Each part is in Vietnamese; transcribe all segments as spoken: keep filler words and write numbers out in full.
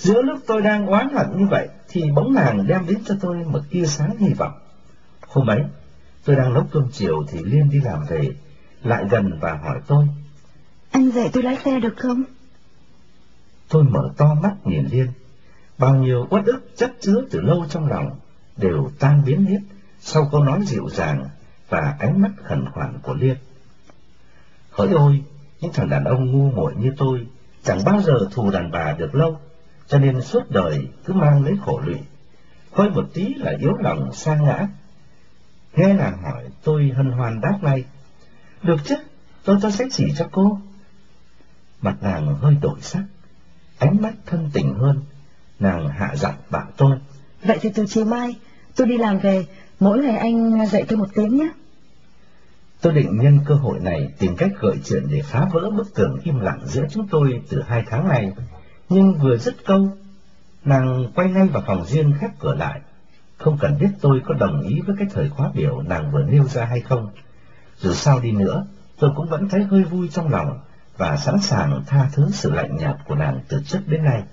Giữa lúc tôi đang oán hận như vậy, thì bỗng nàng đem đến cho tôi một tia sáng hy vọng. Hôm ấy, tôi đang nấu cơm chiều thì Liên đi làm về, lại gần và hỏi tôi: Anh dạy tôi lái xe được không? Tôi mở to mắt nhìn Liên. Bao nhiêu uất ức chất chứa từ lâu trong lòng đều tan biến hết sau câu nói dịu dàng và ánh mắt khẩn khoản của Liên. Hỡi ôi, những thằng đàn ông ngu muội như tôi chẳng bao giờ thù đàn bà được lâu, cho nên suốt đời cứ mang lấy khổ lụy, hơi một tí là yếu lòng sa ngã. Nghe nàng hỏi, tôi hân hoan đáp ngay: Được chứ, tôi tôi sẽ chỉ cho cô. Mặt nàng hơi đổi sắc, ánh mắt thân tình hơn. Nàng hạ giọng bảo tôi: Vậy thì từ chiều mai tôi đi làm về, mỗi ngày anh dạy tôi một tiếng nhé. Tôi định nhân cơ hội này tìm cách gợi chuyện để phá vỡ bức tường im lặng giữa chúng tôi từ hai tháng nay, nhưng vừa dứt câu, nàng quay ngay vào phòng riêng khép cửa lại. Không cần biết tôi có đồng ý với cái thời khóa biểu nàng vừa nêu ra hay không, dù sao đi nữa tôi cũng vẫn thấy hơi vui trong lòng và sẵn sàng tha thứ sự lạnh nhạt của nàng từ trước đến nay.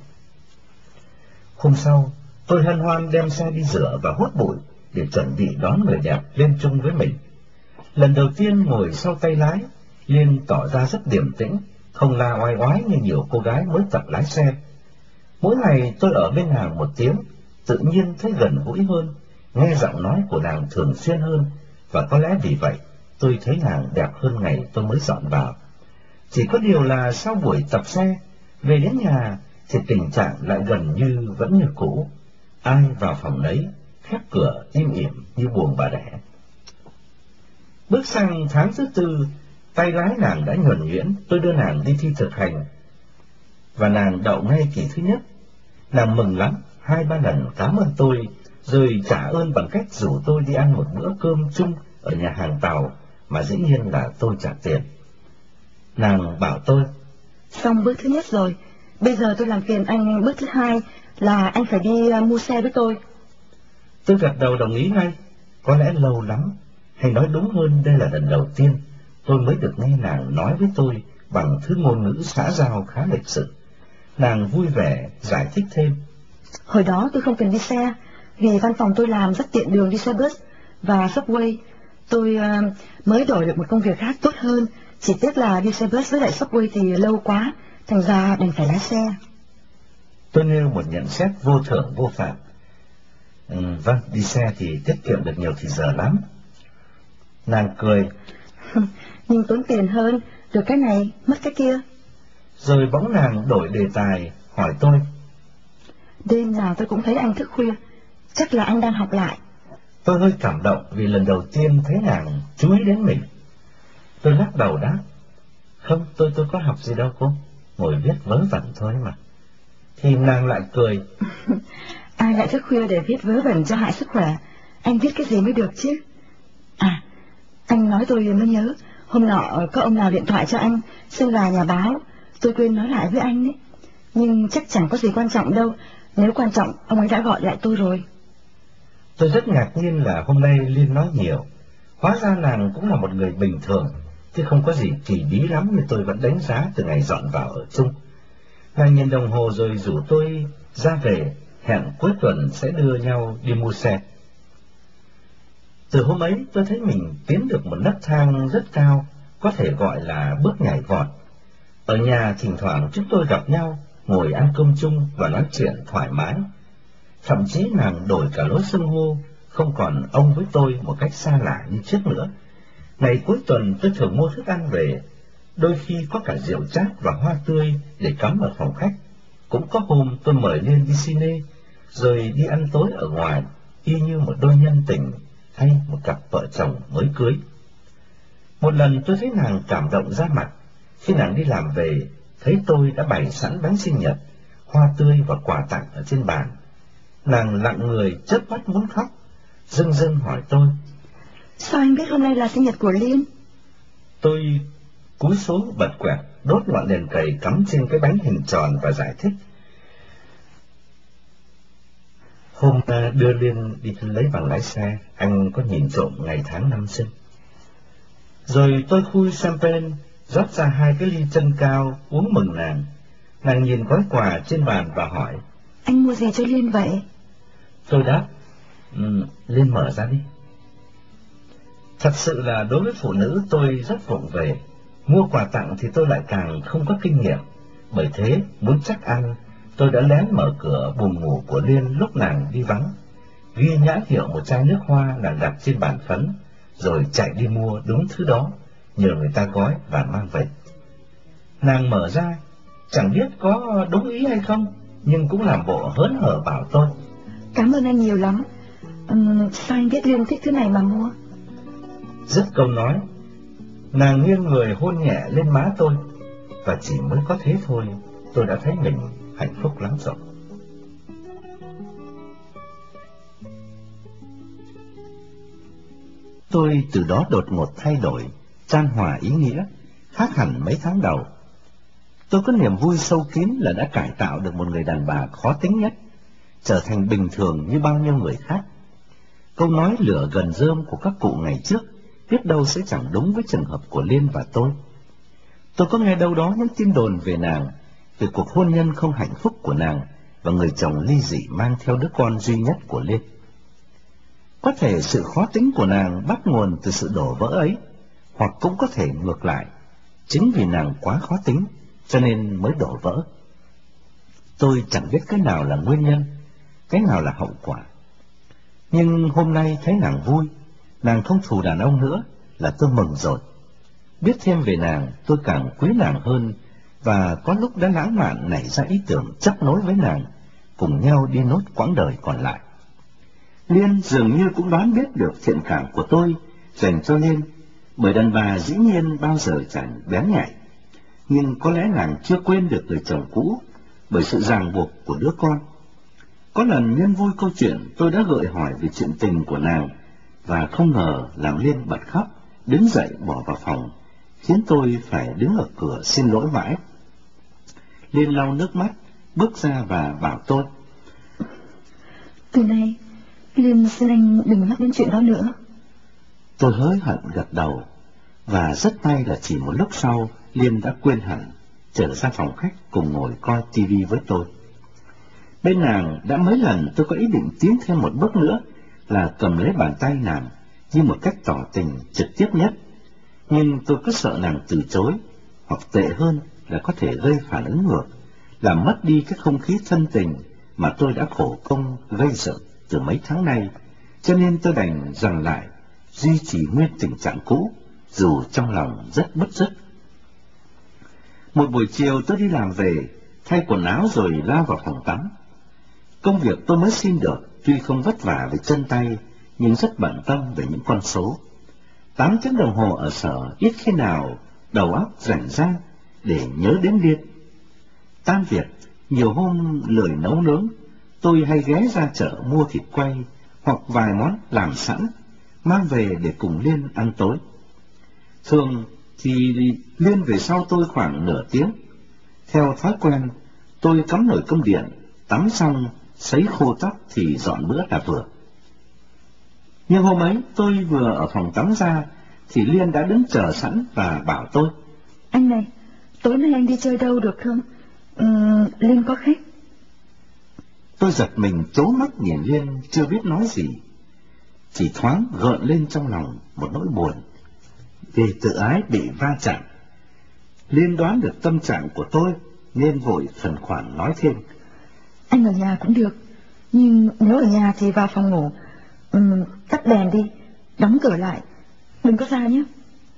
Hôm sau, tôi hân hoan đem xe đi rửa và hút bụi để chuẩn bị đón người đẹp lên chung với mình. Lần đầu tiên ngồi sau tay lái, Liên tỏ ra rất điềm tĩnh, không la oai oái như nhiều cô gái mới tập lái xe. Mỗi ngày tôi ở bên nàng một tiếng, tự nhiên thấy gần gũi hơn, nghe giọng nói của nàng thường xuyên hơn, và có lẽ vì vậy tôi thấy nàng đẹp hơn ngày tôi mới dọn vào. Chỉ có điều là sau buổi tập xe, về đến nhà thì tình trạng lại gần như vẫn như cũ, ai vào phòng nấy, khép cửa im ỉm như buồng bà đẻ. Bước sang tháng thứ tư, tay lái nàng đã nhuần nhuyễn, tôi đưa nàng đi thi thực hành, và nàng đậu ngay kỳ thứ nhất. Nàng mừng lắm, hai ba lần cảm ơn tôi, rồi trả ơn bằng cách rủ tôi đi ăn một bữa cơm chung ở nhà hàng tàu, mà dĩ nhiên là tôi trả tiền. Nàng bảo tôi: Xong bước thứ nhất rồi, bây giờ tôi làm phiền anh bước thứ hai là anh phải đi uh, mua xe với tôi. Tôi gật đầu đồng ý ngay. Có lẽ lâu lắm, hay nói đúng hơn đây là lần đầu tiên, tôi mới được nghe nàng nói với tôi bằng thứ ngôn ngữ xã giao khá lịch sự. Nàng vui vẻ giải thích thêm: Hồi đó tôi không cần đi xe, vì văn phòng tôi làm rất tiện đường đi xe bus và subway. Tôi uh, mới đổi được một công việc khác tốt hơn, chỉ tiếc là đi xe bus với lại subway thì lâu quá, thành ra đành phải lái xe. Tôi nêu một nhận xét vô thưởng vô phạt: ừ, vâng, đi xe thì tiết kiệm được nhiều thì giờ lắm. Nàng cười: Nhưng tốn tiền hơn, được cái này, mất cái kia. Rồi bỗng nàng đổi đề tài, hỏi tôi: Đêm nào tôi cũng thấy anh thức khuya, chắc là anh đang học lại. Tôi hơi cảm động vì lần đầu tiên thấy nàng chú ý đến mình. Tôi lắc đầu đáp: Không, tôi tôi có học gì đâu cô, ngồi viết vớ vẩn thôi mà. Thì nàng lại cười: Ai lại thức khuya để viết vớ vẩn cho hại sức khỏe, anh viết cái gì mới được chứ. À, anh nói tôi mới nhớ, hôm nọ có ông nào điện thoại cho anh, xin là nhà báo, tôi quên nói lại với anh đấy. Nhưng chắc chẳng có gì quan trọng đâu, nếu quan trọng ông ấy đã gọi lại tôi rồi. Tôi rất ngạc nhiên là hôm nay Liên nói nhiều, hóa ra nàng cũng là một người bình thường, chứ không có gì kỳ bí lắm như tôi vẫn đánh giá từ ngày dọn vào ở chung. Nàng nhìn đồng hồ rồi rủ tôi ra về, hẹn cuối tuần sẽ đưa nhau đi mua xe. Từ hôm ấy tôi thấy mình tiến được một nấc thang rất cao, có thể gọi là bước nhảy vọt. Ở nhà thỉnh thoảng chúng tôi gặp nhau, ngồi ăn cơm chung và nói chuyện thoải mái. Thậm chí nàng đổi cả lối xưng hô, không còn ông với tôi một cách xa lạ như trước nữa. Ngày cuối tuần tôi thường mua thức ăn về, đôi khi có cả rượu chát và hoa tươi để cắm ở phòng khách. Cũng có hôm tôi mời Liên đi cine, rồi đi ăn tối ở ngoài, y như một đôi nhân tình hay một cặp vợ chồng mới cưới. Một lần tôi thấy nàng cảm động ra mặt, khi nàng đi làm về, thấy tôi đã bày sẵn bánh sinh nhật, hoa tươi và quà tặng ở trên bàn. Nàng lặng người chớp mắt muốn khóc, dưng dưng hỏi tôi: Sao anh biết hôm nay là sinh nhật của Liên? Tôi cúi xuống bật quẹt, đốt ngọn đèn cầy cắm trên cái bánh hình tròn và giải thích: Hôm đưa Liên đi lấy bằng lái xe, anh có nhìn trộm ngày tháng năm sinh. Rồi tôi khui champagne, rót ra hai cái ly chân cao, uống mừng nàng. Nàng nhìn gói quà trên bàn và hỏi: anh mua gì cho Liên vậy? Tôi đáp, ừ, Liên mở ra đi. Thật sự là đối với phụ nữ tôi rất vụng về. Mua quà tặng thì tôi lại càng không có kinh nghiệm. Bởi thế, muốn chắc ăn, tôi đã lén mở cửa buồng ngủ của Liên lúc nàng đi vắng, ghi nhãn hiệu một chai nước hoa nàng đặt trên bàn phấn, rồi chạy đi mua đúng thứ đó, nhờ người ta gói và mang về. Nàng mở ra, chẳng biết có đúng ý hay không, nhưng cũng làm bộ hớn hở bảo tôi: Cảm ơn anh nhiều lắm. Uhm, sao anh biết Liên thích thứ này mà mua? Dứt câu nói, nàng nghiêng người hôn nhẹ lên má tôi, và chỉ mới có thế thôi, tôi đã thấy mình hạnh phúc lắm rồi. Tôi từ đó đột ngột thay đổi, chan hòa ý nghĩa, khác hẳn mấy tháng đầu. Tôi có niềm vui sâu kín là đã cải tạo được một người đàn bà khó tính nhất, trở thành bình thường như bao nhiêu người khác. Câu nói lửa gần rơm của các cụ ngày trước biết đâu sẽ chẳng đúng với trường hợp của Liên và tôi. Tôi có nghe đâu đó những tin đồn về nàng, về cuộc hôn nhân không hạnh phúc của nàng và người chồng ly dị mang theo đứa con duy nhất của Liên. Có thể sự khó tính của nàng bắt nguồn từ sự đổ vỡ ấy, hoặc cũng có thể ngược lại, chính vì nàng quá khó tính cho nên mới đổ vỡ. Tôi chẳng biết cái nào là nguyên nhân, cái nào là hậu quả. Nhưng hôm nay thấy nàng vui, nàng không thù đàn ông nữa là tôi mừng rồi. Biết thêm về nàng, tôi càng quý nàng hơn, và có lúc đã lãng mạn nảy ra ý tưởng chấp nối với nàng, cùng nhau đi nốt quãng đời còn lại. Liên dường như cũng đoán biết được thiện cảm của tôi dành cho Liên, bởi đàn bà dĩ nhiên bao giờ chẳng bén nhạy. Nhưng có lẽ nàng chưa quên được người chồng cũ bởi sự ràng buộc của đứa con. Có lần nhân vui câu chuyện, tôi đã gợi hỏi về chuyện tình của nàng, và không ngờ làm Liên bật khóc, đứng dậy bỏ vào phòng, khiến tôi phải đứng ở cửa xin lỗi mãi. Liên lau nước mắt, bước ra và bảo tôi: Từ nay, Liên xin anh đừng nhắc đến chuyện đó nữa. Tôi hối hận gật đầu, và rất may là chỉ một lúc sau, Liên đã quên hẳn, trở ra phòng khách cùng ngồi coi tivi với tôi. Bên nàng đã mấy lần tôi có ý định tiến thêm một bước nữa, là cầm lấy bàn tay nàng như một cách tỏ tình trực tiếp nhất, nhưng tôi cứ sợ nàng từ chối, hoặc tệ hơn là có thể gây phản ứng ngược, làm mất đi cái không khí thân tình mà tôi đã khổ công gây dựng từ mấy tháng nay, cho nên tôi đành dằn lại, duy trì nguyên tình trạng cũ, dù trong lòng rất bứt rứt. Một buổi chiều tôi đi làm về, thay quần áo rồi lao vào phòng tắm. Công việc tôi mới xin được tuy không vất vả về chân tay, nhưng rất bận tâm về những con số. Tám tiếng đồng hồ ở sở ít khi nào đầu óc rảnh rang để nhớ đến Liên. Tan việc, nhiều hôm lười nấu nướng, tôi hay ghé ra chợ mua thịt quay hoặc vài món làm sẵn, mang về để cùng Liên ăn tối. Thường thì Liên về sau tôi khoảng nửa tiếng. Theo thói quen, tôi cắm nồi cơm điện, tắm xong, sấy khô tóc thì dọn bữa là vừa. Nhưng hôm ấy tôi vừa ở phòng tắm ra thì Liên đã đứng chờ sẵn và bảo tôi: Anh này, tối nay anh đi chơi đâu được không? Ừ, Liên có khách. Tôi giật mình trố mắt nhìn Liên, chưa biết nói gì, chỉ thoáng gợn lên trong lòng một nỗi buồn vì tự ái bị va chạm. Liên đoán được tâm trạng của tôi nên vội khẩn khoản nói thêm: Anh ở nhà cũng được, nhưng nếu ở nhà thì vào phòng ngủ, um, tắt đèn đi, đóng cửa lại, đừng có ra nhé.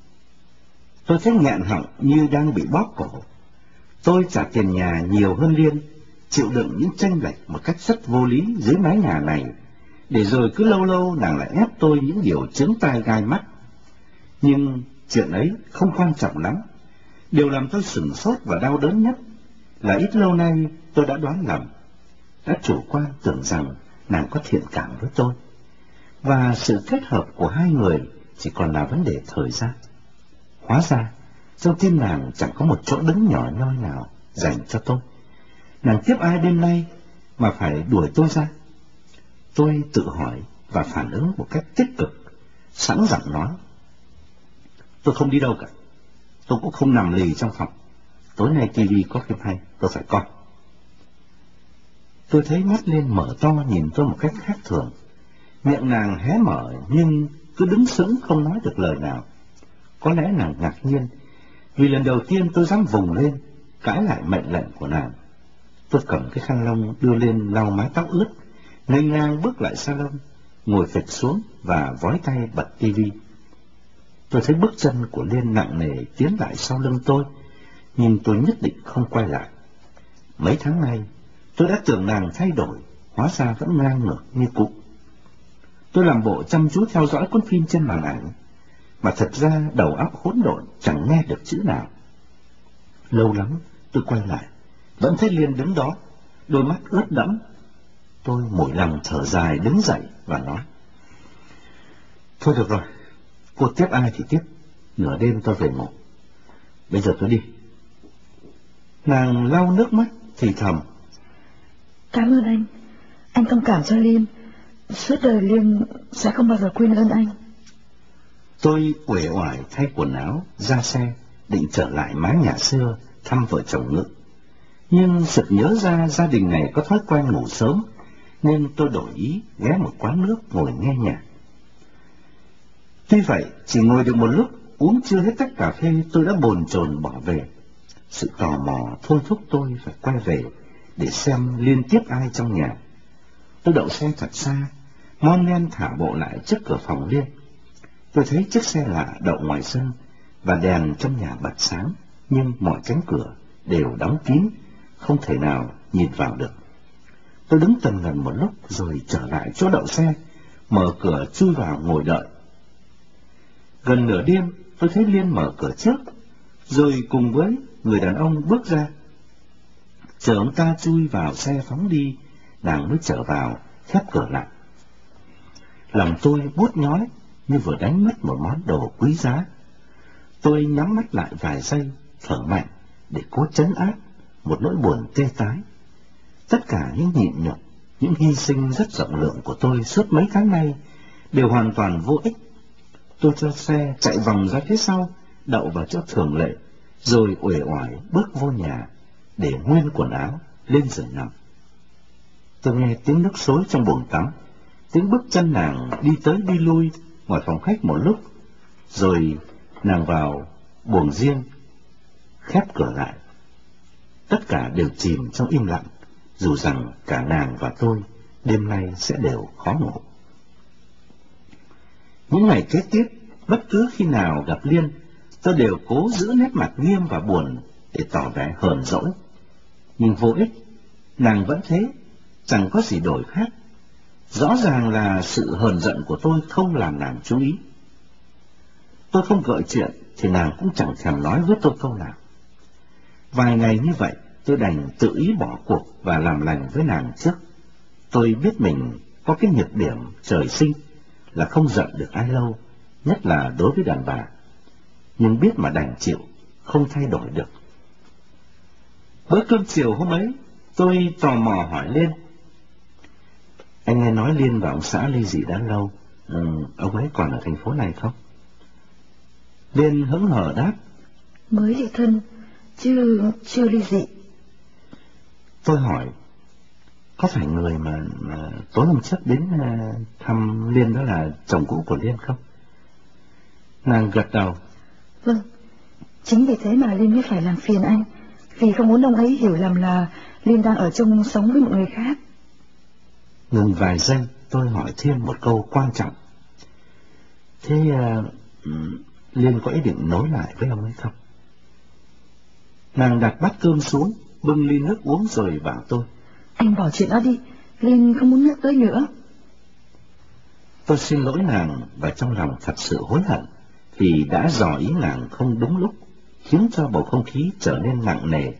Tôi thấy nghẹn họng như đang bị bóp cổ. Tôi trả tiền nhà nhiều hơn Liên, chịu đựng những chênh lệch một cách rất vô lý dưới mái nhà này, để rồi cứ lâu lâu nàng lại ép tôi những điều chướng tai gai mắt. Nhưng chuyện ấy không quan trọng lắm. Điều làm tôi sửng sốt và đau đớn nhất là ít lâu nay tôi đã đoán lầm, đã chủ quan tưởng rằng nàng có thiện cảm với tôi, và sự kết hợp của hai người chỉ còn là vấn đề thời gian. Hóa ra trong tim nàng chẳng có một chỗ đứng nhỏ nhoi nào dành cho tôi. Nàng tiếp ai đêm nay mà phải đuổi tôi ra? Tôi tự hỏi và phản ứng một cách tích cực, sẵn giọng nói: Tôi không đi đâu cả, tôi cũng không nằm lì trong phòng. Tối nay ti vi có phim hay, tôi phải coi. Tôi thấy mắt Liên mở to nhìn tôi một cách khác thường. Miệng nàng hé mở nhưng cứ đứng sững không nói được lời nào. Có lẽ nàng ngạc nhiên, vì lần đầu tiên tôi dám vùng lên, cãi lại mệnh lệnh của nàng. Tôi cầm cái khăn lông đưa lên lau mái tóc ướt, nghênh ngang bước lại salon, ngồi phịch xuống và vói tay bật tivi. Tôi thấy bước chân của Liên nặng nề tiến lại sau lưng tôi, nhưng tôi nhất định không quay lại. Mấy tháng nay, tôi đã tưởng nàng thay đổi, hóa ra vẫn ngang ngược như cũ. Tôi làm bộ chăm chú theo dõi cuốn phim trên màn ảnh, mà thật ra đầu óc hỗn độn chẳng nghe được chữ nào. Lâu lắm tôi quay lại, vẫn thấy Liên đứng đó, đôi mắt ướt đẫm. Tôi mỗi lòng thở dài đứng dậy và nói: thôi được rồi, cô tiếp ai thì tiếp, nửa đêm tôi về ngủ. Bây giờ tôi đi. Nàng lau nước mắt thì thầm: cảm ơn anh, anh thông cảm cho Liên, suốt đời Liên sẽ không bao giờ quên ơn anh. Tôi uể oải thay quần áo, ra xe, định trở lại mái nhà xưa thăm vợ chồng Ngự. Nhưng sực nhớ ra gia đình này có thói quen ngủ sớm, nên tôi đổi ý ghé một quán nước ngồi nghe nhạc. Tuy vậy, chỉ ngồi được một lúc, uống chưa hết tách cà phê, tôi đã bồn chồn bỏ về. Sự tò mò thôi thúc tôi phải quay về để xem liên tiếp ai trong nhà. Tôi đậu xe thật xa, mon men thả bộ lại trước cửa phòng Liên. Tôi thấy chiếc xe lạ đậu ngoài sân và đèn trong nhà bật sáng, nhưng mọi cánh cửa đều đóng kín, không thể nào nhìn vào được. Tôi đứng tần ngần một lúc rồi trở lại chỗ đậu xe, mở cửa chui vào ngồi đợi. Gần nửa đêm tôi thấy Liên mở cửa trước, rồi cùng với người đàn ông bước ra. Chờ ông ta chui vào xe phóng đi, nàng mới trở vào khép cửa lại. Lòng tôi buốt nhói như vừa đánh mất một món đồ quý giá. Tôi nhắm mắt lại vài giây, thở mạnh để cố trấn áp một nỗi buồn tê tái. Tất cả những nhịn nhục, những hy sinh rất rộng lượng của tôi suốt mấy tháng nay đều hoàn toàn vô ích. Tôi cho xe chạy vòng ra phía sau, đậu vào chỗ thường lệ, rồi uể oải bước vô nhà để nguyên quần áo lên giường nằm. Tôi nghe tiếng nước xối trong bồn tắm, tiếng bước chân nàng đi tới đi lui ngoài phòng khách một lúc, rồi nàng vào buồng riêng, khép cửa lại. Tất cả đều chìm trong im lặng, dù rằng cả nàng và tôi đêm nay sẽ đều khó ngủ. Những ngày kế tiếp, bất cứ khi nào gặp Liên, tôi đều cố giữ nét mặt nghiêm và buồn để tỏ vẻ hờn dỗi. Nhưng vô ích, nàng vẫn thế, chẳng có gì đổi khác. Rõ ràng là sự hờn giận của tôi không làm nàng chú ý. Tôi không gợi chuyện thì nàng cũng chẳng thèm nói với tôi câu nào. Vài ngày như vậy, tôi đành tự ý bỏ cuộc và làm lành với nàng trước. Tôi biết mình có cái nhược điểm trời sinh là không giận được ai lâu, nhất là đối với đàn bà. Nhưng biết mà đành chịu, không thay đổi được. Bữa cơm chiều hôm ấy, tôi tò mò hỏi Liên: anh nghe nói Liên và ông xã ly dị đã lâu, ừ, ông ấy còn ở thành phố này không? Liên hững hờ đáp: mới ly thân, chứ chưa ly dị. Tôi hỏi: có phải người mà, mà tối hôm trước đến uh, thăm Liên đó là chồng cũ của Liên không? Nàng gật đầu: vâng, chính vì thế mà Liên mới phải làm phiền anh, vì không muốn ông ấy hiểu lầm là Liên đang ở chung sống với một người khác. Ngừng vài giây, tôi hỏi thêm một câu quan trọng: thế uh, Liên có ý định nối lại với ông ấy không? Nàng đặt bát cơm xuống, bưng ly nước uống rồi bảo tôi: anh bỏ chuyện đó đi, Liên không muốn nhắc tới nữa. Tôi xin lỗi nàng và trong lòng thật sự hối hận vì đã dò ý nàng không đúng lúc, khiến cho bầu không khí trở nên nặng nề.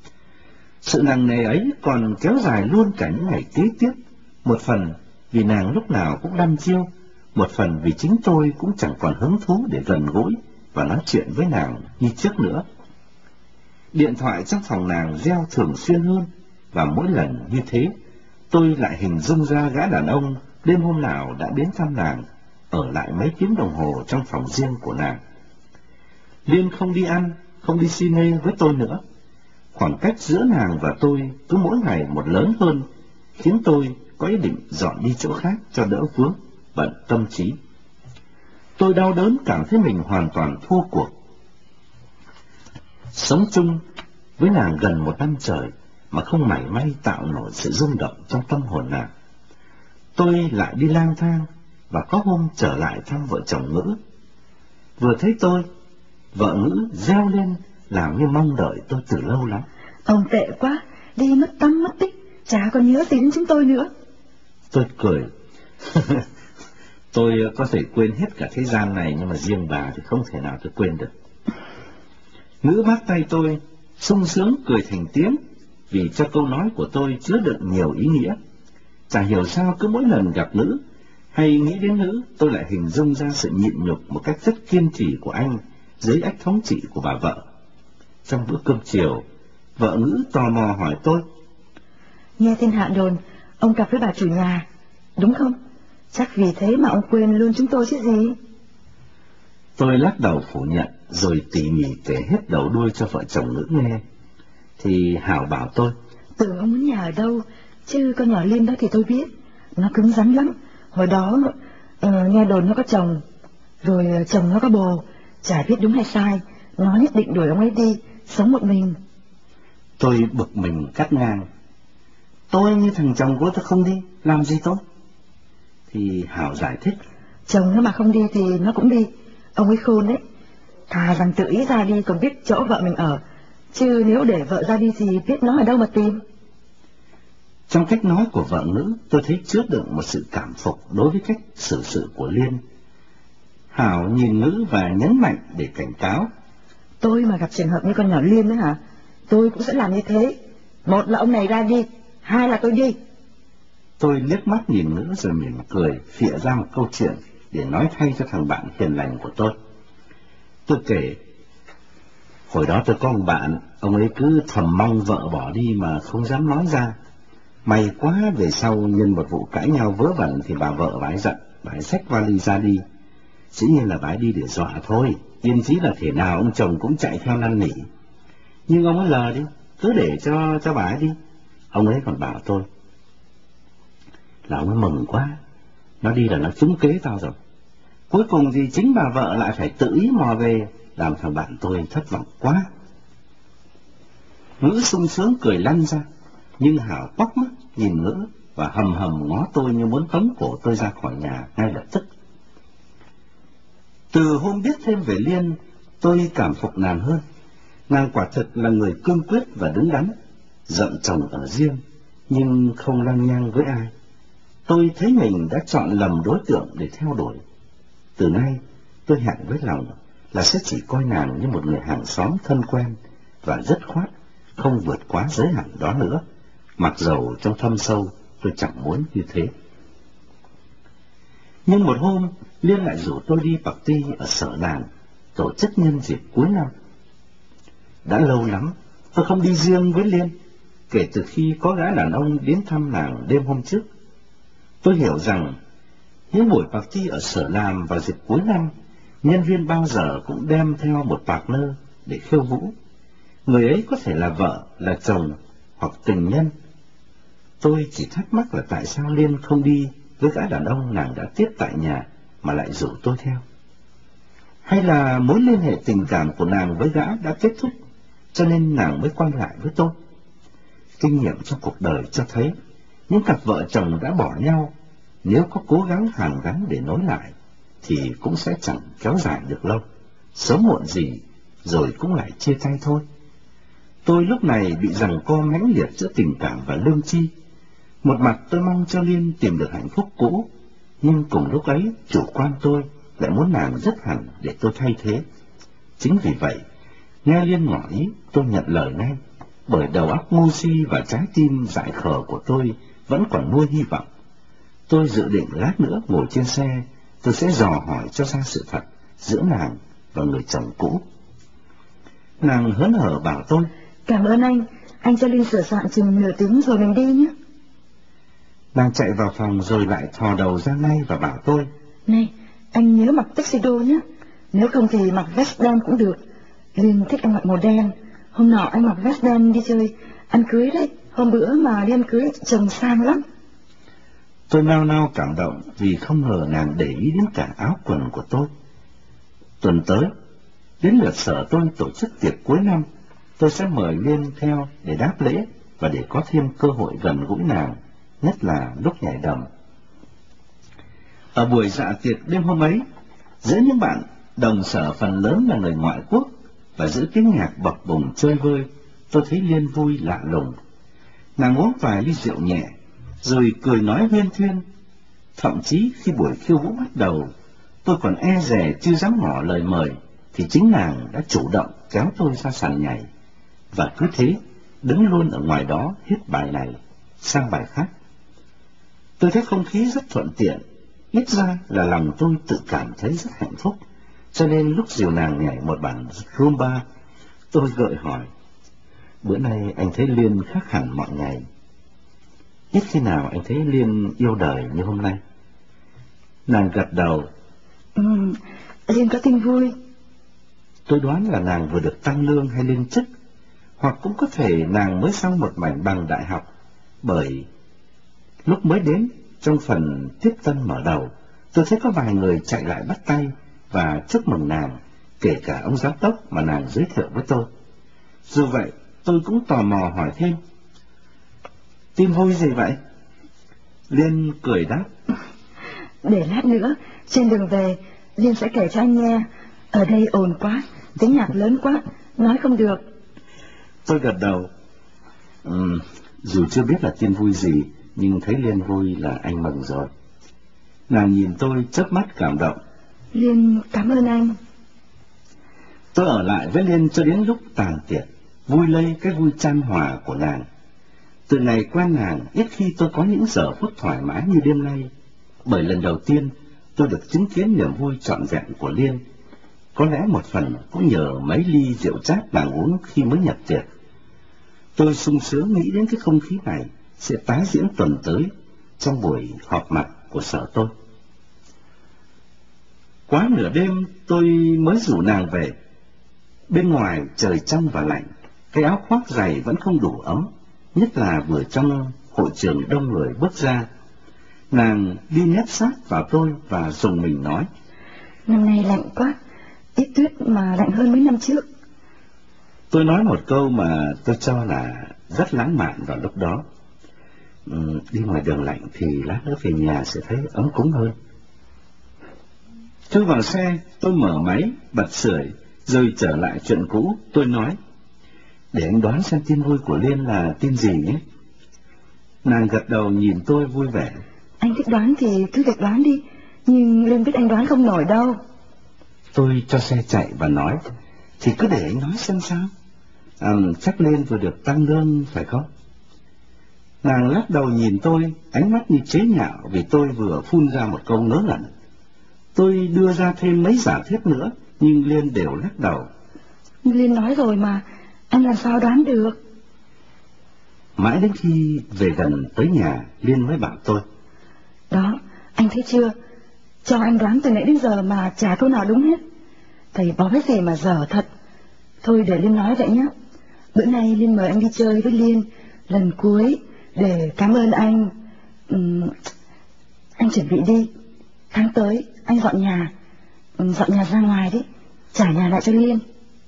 Sự nặng nề ấy còn kéo dài luôn cả những ngày kế tiếp, một phần vì nàng lúc nào cũng đăm chiêu, một phần vì chính tôi cũng chẳng còn hứng thú để gần gũi và nói chuyện với nàng như trước nữa. Điện thoại trong phòng nàng reo thường xuyên hơn, và mỗi lần như thế, tôi lại hình dung ra gã đàn ông đêm hôm nào đã đến thăm nàng, ở lại mấy tiếng đồng hồ trong phòng riêng của nàng. Liên không đi ăn, không đi cine với tôi nữa. Khoảng cách giữa nàng và tôi cứ mỗi ngày một lớn hơn, khiến tôi có ý định dọn đi chỗ khác cho đỡ vướng bận tâm trí. Tôi đau đớn cảm thấy mình hoàn toàn thua cuộc. Sống chung với nàng gần một năm trời mà không mảy may tạo nổi sự rung động trong tâm hồn nàng. Tôi lại đi lang thang và có hôm trở lại thăm vợ chồng Ngữ. Vừa thấy tôi, vợ Ngữ reo lên làm như mong đợi tôi từ lâu lắm. Ông tệ quá, đi mất tăm mất tích, chả còn nhớ tính chúng tôi nữa. Tôi cười. Tôi có thể quên hết cả thế gian này, nhưng mà riêng bà thì không thể nào tôi quên được. Ngữ bắt tay tôi, sung sướng cười thành tiếng, vì cho câu nói của tôi chứa đựng nhiều ý nghĩa. Chả hiểu sao cứ mỗi lần gặp Ngữ hay nghĩ đến Ngữ, tôi lại hình dung ra sự nhịn nhục một cách rất kiên trì của anh dưới ách thống trị của bà vợ. Trong bữa cơm chiều, vợ Ngữ tò mò hỏi tôi: Nghe thiên hạ đồn ông cặp với bà chủ nhà, đúng không? Chắc vì thế mà ông quên luôn chúng tôi chứ gì. Tôi lắc đầu phủ nhận, rồi tỉ mỉ kể hết đầu đuôi cho vợ chồng Ngữ nghe. Thì Hảo bảo tôi: Tưởng ông muốn nhà ở đâu, chứ con nhỏ Liên đó thì tôi biết, nó cứng rắn lắm. Hồi đó uh, nghe đồn nó có chồng, rồi chồng nó có bồ, chả biết đúng hay sai, nó nhất định đuổi ông ấy đi, sống một mình. Tôi bực mình cắt ngang: Tôi như thằng chồng của tôi không đi, làm gì tốt? Thì Hảo giải thích: Chồng nó mà không đi thì nó cũng đi, ông ấy khôn đấy. Thà rằng tự ý ra đi còn biết chỗ vợ mình ở, chứ nếu để vợ ra đi thì biết nó ở đâu mà tìm. Trong cách nói của vợ Ngữ, tôi thấy chứa đựng một sự cảm phục đối với cách xử sự của Liên. Hảo nhìn Ngữ và nhấn mạnh để cảnh cáo: Tôi mà gặp trường hợp như con nhỏ Liên nữa hả, tôi cũng sẽ làm như thế. Một là ông này ra đi, hai là tôi đi. Tôi liếc mắt nhìn Ngữ rồi mỉm cười, phịa ra một câu chuyện để nói thay cho thằng bạn hiền lành của tôi. Tôi kể: Hồi đó tôi có một bạn, ông ấy cứ thầm mong vợ bỏ đi mà không dám nói ra. May quá về sau nhân một vụ cãi nhau vớ vẩn thì bà vợ bà ấy giận, bà ấy xách vali ra đi. Dĩ nhiên là bà ấy đi để dọa thôi, yên chí là thể nào ông chồng cũng chạy theo năn nỉ. Nhưng ông ấy lờ đi, cứ để cho cho bà ấy đi. Ông ấy còn bảo tôi là ông ấy mừng quá, nó đi là nó trúng kế tao rồi. Cuối cùng thì chính bà vợ lại phải tự ý mò về, làm thằng bạn tôi thất vọng quá. Ngữ sung sướng cười lăn ra, nhưng Hảo quắc mắt nhìn Ngữ và hầm hầm ngó tôi như muốn tống cổ tôi ra khỏi nhà ngay lập tức. Từ hôm biết thêm về Liên, tôi cảm phục nàng hơn. Nàng quả thực là người cương quyết và đứng đắn, giận chồng ở riêng nhưng không lăng nhăng với ai. Tôi thấy mình đã chọn lầm đối tượng để theo đuổi. Từ nay tôi hẹn với lòng là sẽ chỉ coi nàng như một người hàng xóm thân quen, và dứt khoát không vượt quá giới hạn đó nữa, mặc dầu trong thâm sâu tôi chẳng muốn như thế. Nhưng một hôm Liên lại rủ tôi đi party ở Sở Làng, tổ chức nhân dịp cuối năm. Đã lâu lắm tôi không đi riêng với Liên, kể từ khi có gã đàn ông đến thăm nàng đêm hôm trước. Tôi hiểu rằng những buổi party ở Sở Làm vào dịp cuối năm, nhân viên bao giờ cũng đem theo một partner để khiêu vũ. Người ấy có thể là vợ, là chồng hoặc tình nhân. Tôi chỉ thắc mắc là tại sao Liên không đi với gã đàn ông nàng đã tiếp tại nhà mà lại rủ tôi theo. Hay là mối liên hệ tình cảm của nàng với gã đã kết thúc, cho nên nàng mới quay lại với tôi. Kinh nghiệm trong cuộc đời cho thấy, những cặp vợ chồng đã bỏ nhau, nếu có cố gắng hàn gắn để nối lại, thì cũng sẽ chẳng kéo dài được lâu. Sớm muộn gì, rồi cũng lại chia tay thôi. Tôi lúc này bị giằng co mãnh liệt giữa tình cảm và lương tri. Một mặt tôi mong cho Liên tìm được hạnh phúc cũ, nhưng cùng lúc ấy chủ quan tôi lại muốn nàng dứt hẳn để tôi thay thế. Chính vì vậy, nghe Liên ngỏ ý, tôi nhận lời ngay, bởi đầu óc ngu si và trái tim dại khờ của tôi vẫn còn nuôi hy vọng. Tôi dự định lát nữa ngồi trên xe, tôi sẽ dò hỏi cho ra sự thật giữa nàng và người chồng cũ. Nàng hớn hở bảo tôi: Cảm ơn anh, anh cho Liên sửa soạn chừng nửa tiếng rồi mình đi nhé. Nàng chạy vào phòng rồi lại thò đầu ra ngay và bảo tôi: Này, anh nhớ mặc tuxedo nhé, nếu không thì mặc vest đen cũng được. Liên thích anh mặc màu đen, hôm nọ anh mặc vest đen đi chơi, ăn cưới đấy, hôm bữa mà đi ăn cưới chồng sang lắm. Tôi nao nao cảm động vì không ngờ nàng để ý đến cả áo quần của tôi. Tuần tới, đến lượt sở tôi tổ chức tiệc cuối năm, tôi sẽ mời Liên theo để đáp lễ và để có thêm cơ hội gần gũi nàng, nhất là lúc nhảy đầm. Ở buổi dạ tiệc đêm hôm ấy, giữa những bạn đồng sở phần lớn là người ngoại quốc và giữa tiếng nhạc bập bùng chơi vơi, tôi thấy Liên vui lạ lùng. Nàng uống vài ly rượu nhẹ, rồi cười nói huyên thuyên. Thậm chí khi buổi khiêu vũ bắt đầu, tôi còn e dè chưa dám ngỏ lời mời, thì chính nàng đã chủ động kéo tôi ra sàn nhảy, và cứ thế đứng luôn ở ngoài đó hết bài này sang bài khác. Tôi thấy không khí rất thuận tiện, ít ra là lòng tôi tự cảm thấy rất hạnh phúc, cho nên lúc dìu nàng nhảy một bản rumba, tôi gợi hỏi: bữa nay anh thấy Liên khác hẳn mọi ngày. Ít khi nào anh thấy Liên yêu đời như hôm nay. Nàng gật đầu. Ừ, Liên có tin vui. Tôi đoán là nàng vừa được tăng lương hay lên chức, hoặc cũng có thể nàng mới xong một mảnh bằng đại học, bởi lúc mới đến, trong phần tiếp tân mở đầu, tôi thấy có vài người chạy lại bắt tay và chúc mừng nàng, kể cả ông giám đốc mà nàng giới thiệu với tôi. Dù vậy, tôi cũng tò mò hỏi thêm: tin vui gì vậy? Liên cười đáp: để lát nữa, trên đường về, Liên sẽ kể cho anh nghe. Ở đây ồn quá, tiếng nhạc lớn quá, nói không được. Tôi gật đầu. Ừ, dù chưa biết là tin vui gì, nhưng thấy Liên vui là anh mừng rồi. Nàng nhìn tôi chớp mắt cảm động. Liên cảm ơn anh. Tôi ở lại với Liên cho đến lúc tàn tiệc, vui lây cái vui chan hòa của nàng. Từ ngày quen nàng, ít khi tôi có những giờ phút thoải mái như đêm nay, bởi lần đầu tiên tôi được chứng kiến niềm vui trọn vẹn của Liên. Có lẽ một phần cũng nhờ mấy ly rượu chát nàng uống khi mới nhập tiệc. Tôi sung sướng nghĩ đến cái không khí này sẽ tái diễn tuần tới trong buổi họp mặt của sở tôi. Quá nửa đêm tôi mới rủ nàng về. Bên ngoài trời trong và lạnh, cái áo khoác dày vẫn không đủ ấm, nhất là vừa trong hội trường đông người bước ra. Nàng đi nép sát vào tôi và rùng mình nói: năm nay lạnh quá, ít tuyết mà lạnh hơn mấy năm trước. Tôi nói một câu mà tôi cho là rất lãng mạn vào lúc đó: ừ, đi ngoài đường lạnh thì lát nữa về nhà sẽ thấy ấm cúng hơn. Chui vào xe, tôi mở máy, bật sưởi, rồi trở lại chuyện cũ. Tôi nói: để anh đoán xem tin vui của Liên là tin gì nhé. Nàng gật đầu nhìn tôi vui vẻ. Anh thích đoán thì cứ việc đoán đi, nhưng Liên biết anh đoán không nổi đâu. Tôi cho xe chạy và nói: thì cứ để anh nói xem sao. À, chắc Liên vừa được tăng lương phải không? Nàng lắc đầu nhìn tôi, ánh mắt như chế nhạo vì tôi vừa phun ra một câu ngớ ngẩn. Tôi đưa ra thêm mấy giả thiết nữa, nhưng Liên đều lắc đầu. Liên nói rồi mà, anh làm sao đoán được? Mãi đến khi về gần tới nhà, Liên mới bảo tôi: đó, anh thấy chưa? Cho anh đoán từ nãy đến giờ mà chả câu nào đúng hết. Thầy bói gì mà dở thật. Thôi để Liên nói vậy nhé. Bữa nay Liên mời anh đi chơi với Liên lần cuối để cảm ơn anh. uhm, Anh chuẩn bị đi. Tháng tới anh dọn nhà, dọn nhà ra ngoài đấy, trả nhà lại cho Liên.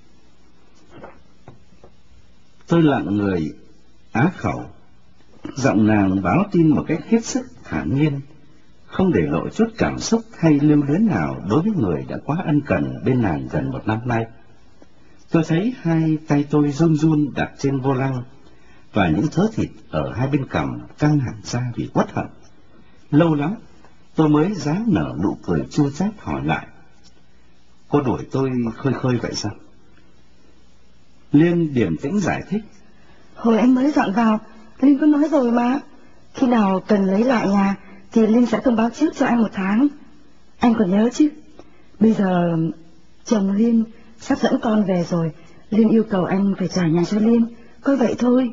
Tôi lặng người, á khẩu. Giọng nàng báo tin một cách hết sức thản nhiên, không để lộ chút cảm xúc hay lưu luyến nào đối với người đã quá ân cần bên nàng gần một năm nay. Tôi thấy hai tay tôi run run đặt trên vô lăng, và những thớ thịt ở hai bên cằm căng hẳn ra vì uất hận. Lâu lắm, tôi mới dám nở nụ cười chua chát hỏi lại: cô đuổi tôi khơi khơi vậy sao? Liên điềm tĩnh giải thích: hồi anh mới dọn vào, Liên có nói rồi mà. Khi nào cần lấy lại nhà thì Liên sẽ thông báo trước cho anh một tháng. Anh còn nhớ chứ? Bây giờ chồng Liên sắp dẫn con về rồi, Liên yêu cầu anh phải trả nhà cho Liên, có vậy thôi.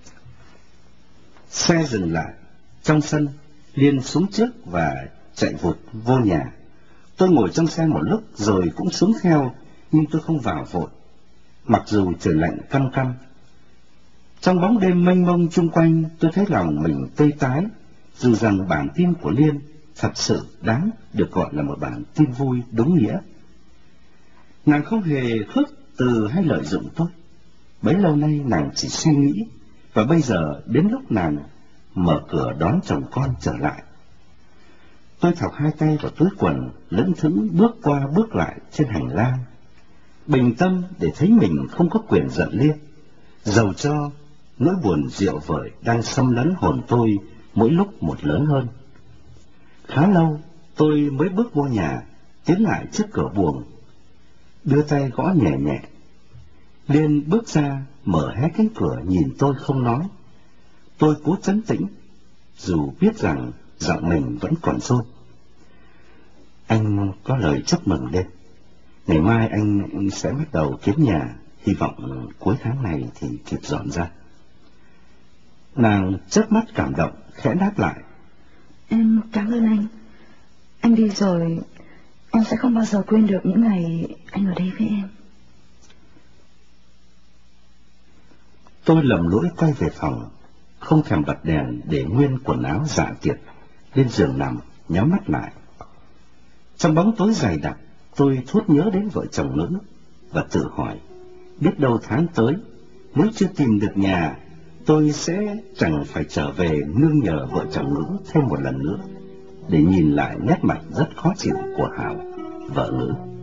Xe dừng lại. Trong sân, Liên xuống trước và chạy vụt vô nhà. Tôi ngồi trong xe một lúc rồi cũng xuống theo, nhưng tôi không vào vội, mặc dù trời lạnh căm căm. Trong bóng đêm mênh mông chung quanh, tôi thấy lòng mình tê tái, dù rằng bản tin của Liên thật sự đáng được gọi là một bản tin vui đúng nghĩa. Nàng không hề khước từ hay lợi dụng tôi. Bấy lâu nay nàng chỉ suy nghĩ, và bây giờ đến lúc nàng mở cửa đón chồng con trở lại. Tôi thọc hai tay vào túi quần, lững thững bước qua bước lại trên hành lang, bình tâm để thấy mình không có quyền giận Liên, dầu cho nỗi buồn rượu vợi đang xâm lấn hồn tôi mỗi lúc một lớn hơn. Khá lâu tôi mới bước vô nhà, tiến lại trước cửa buồng, đưa tay gõ nhẹ nhẹ. Liên bước ra, mở hé cánh cửa nhìn tôi không nói. Tôi cố trấn tĩnh, dù biết rằng giọng mình vẫn còn run. Anh có lời chúc mừng Liên. Ngày mai anh sẽ bắt đầu kiếm nhà, hy vọng cuối tháng này thì kịp dọn ra. Nàng chớp mắt cảm động, khẽ đáp lại. Em cảm ơn anh. Anh đi rồi, em sẽ không bao giờ quên được những ngày anh ở đây với em. Tôi lầm lũi quay về phòng, không thèm bật đèn để nguyên quần áo dạ tiệt, lên giường nằm, nhắm mắt lại. Trong bóng tối dày đặc, tôi thốt nhớ đến vợ chồng Nữ, và tự hỏi, biết đâu tháng tới, nếu chưa tìm được nhà, tôi sẽ chẳng phải trở về nương nhờ vợ chồng Nữ thêm một lần nữa, để nhìn lại nét mặt rất khó chịu của Hảo, vợ Nữ.